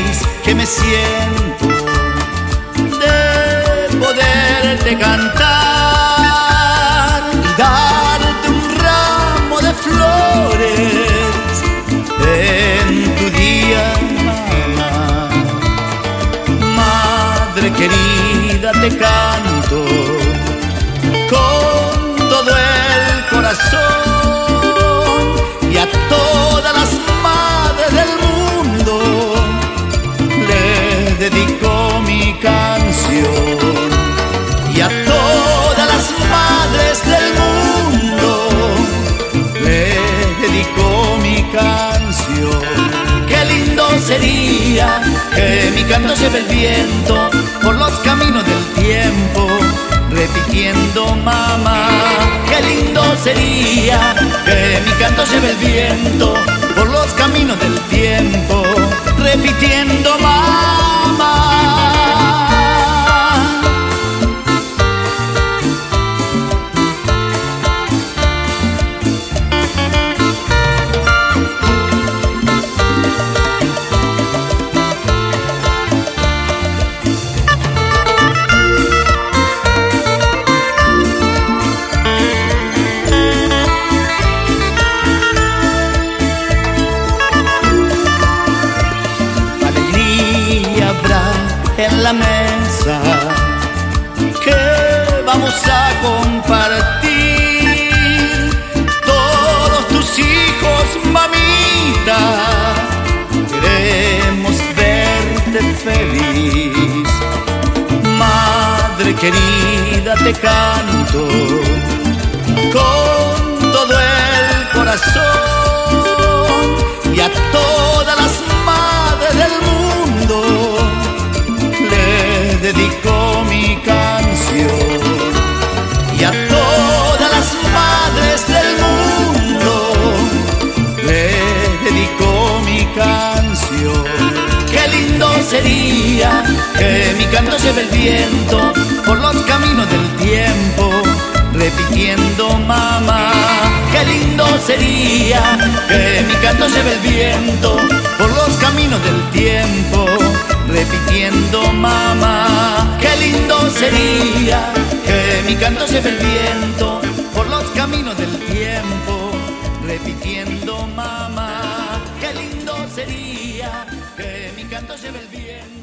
feliz que me siento de poderte cantar y darte un ramo de flores en tu día, mamá. Madre querida, te canto con todo el corazón, y a todas las madres del mundo le dedico mi canción. Y a todas las madres del mundo le dedico mi canción. Qué lindo sería que mi canto lleve el viento por los caminos del tiempo, repitiendo mamá. Qué lindo sería que mi canto lleve el viento por los caminos del tiempo, repitiendo mamá. En la mesa que vamos a compartir, todos tus hijos, mamita, queremos verte feliz. Madre querida, te canto con todo el corazón, y a todas las madres del mundo dedico mi canción. Y a todas las madres del mundo le dedico mi canción. Qué lindo sería que mi canto lleve el viento por los caminos del tiempo, repitiendo mamá. Qué lindo sería que mi canto lleve el viento por los caminos del tiempo, repitiendo mamá. Qué lindo sería que mi canto lleve el viento por los caminos del tiempo, repitiendo mamá. Qué lindo sería que mi canto lleve el viento.